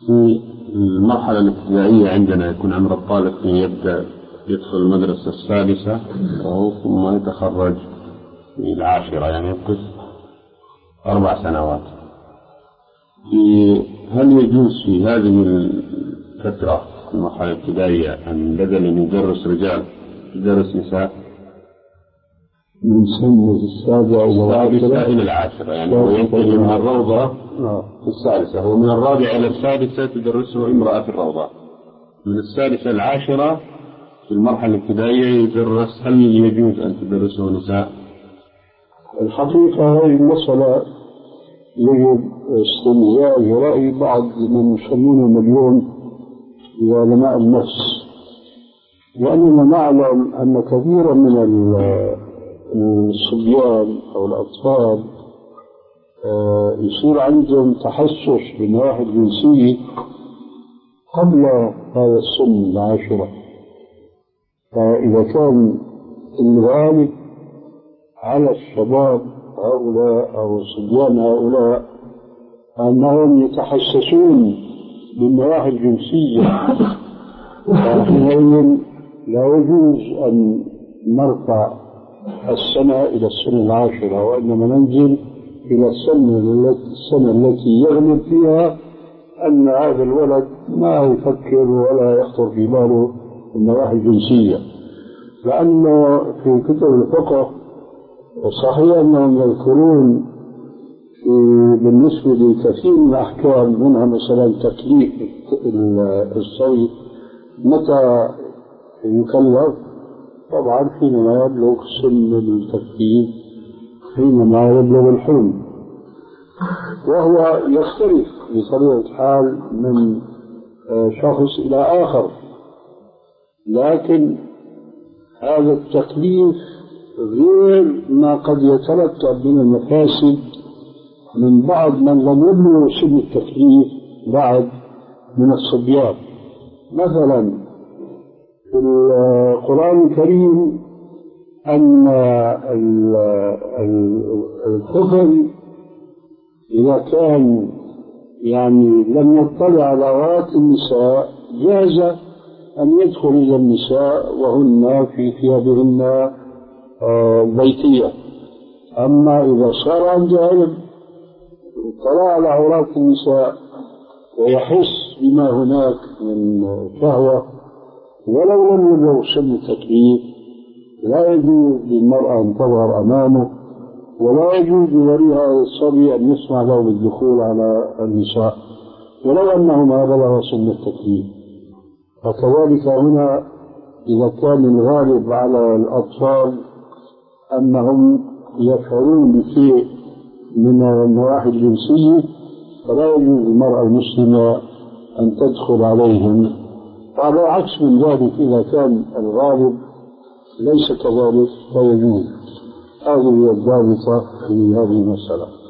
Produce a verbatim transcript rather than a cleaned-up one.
في المرحلة الابتدائية عندنا يكون عمر الطالب يبدأ يدخل المدرسة السادسة وهو ثم يتخرج في العاشرة، يعني يمكث أربع سنوات. هل يجوز في هذه الفترة المرحلة الابتدائية أن بدل أن يدرس رجال يدرس نساء؟ من سن السابعة إلى العاشرة، يعني هو ينتهي من الروضة في السادسة، ومن الرابعة إلى السادسة تدرسه امرأة في الروضة، من السادسة العاشرة في المرحلة الابتدائية يدرس. هل يجوز أن تدرسه نساء؟ الحقيقة هذه المسألة يجب استنزاج رأي بعض من يسمونه اليوم علماء النفس، لأننا نعلم أن كثيرا من الصبيان أو الأطفال يصير عندهم تحسس بالنواحي الجنسية قبل هذا السن العاشرة. فإذا كان الغالب على الشباب هؤلاء أو الصبيان هؤلاء أنهم يتحسسون بالنواحي الجنسية، فحينئذ لا يجوز أن نرفع السنة إلى السنة العاشرة، وإنما ننزل إلى السنة التي, السنة التي يغلب فيها أن هذا الولد ما يفكر ولا يخطر في باله النواحي الجنسية. لأنه في كتب الفقه صحيح أنهم يذكرون بالنسبة لكثير من الأحكام، منها مثلا تكليف الصبي متى يكلف، طبعا حينما يبلغ سن التكليف، حينما يبلغ الحلم، وهو يختلف بطبيعة الحال من شخص إلى آخر. لكن هذا التكليف غير ما قد يترتب من المفاسد من بعض من لم يبلغوا سن التكليف بعد من الصبيان. مثلا في القرآن الكريم أن الطفل إذا كان يعني لم يطلع على عورات النساء جاز أن يدخل إلى النساء وهن في ثيابهن بيتية. أما إذا صار عنده علم اطلع على عورات النساء ويحس بما هناك من شهوة ولو لم يبلغ سن التكليف، لا يجوز للمرأة أن تظهر أمامه، ولا يجوز لولي هذا الصبي أن يسمح له بالدخول على النساء ولو أنه ما بلغ سن التكليف. فكذلك هنا إذا كان الغالب على الأطفال أنهم يشعرون بشيء من النواحي الجنسية، فلا يجوز للمرأة المسلمة أن تدخل عليهم. وعلى عكس من ذلك إذا كان الغالب ليس كذلك فيجوز. هذه هي الضابطة في هذه المسألة.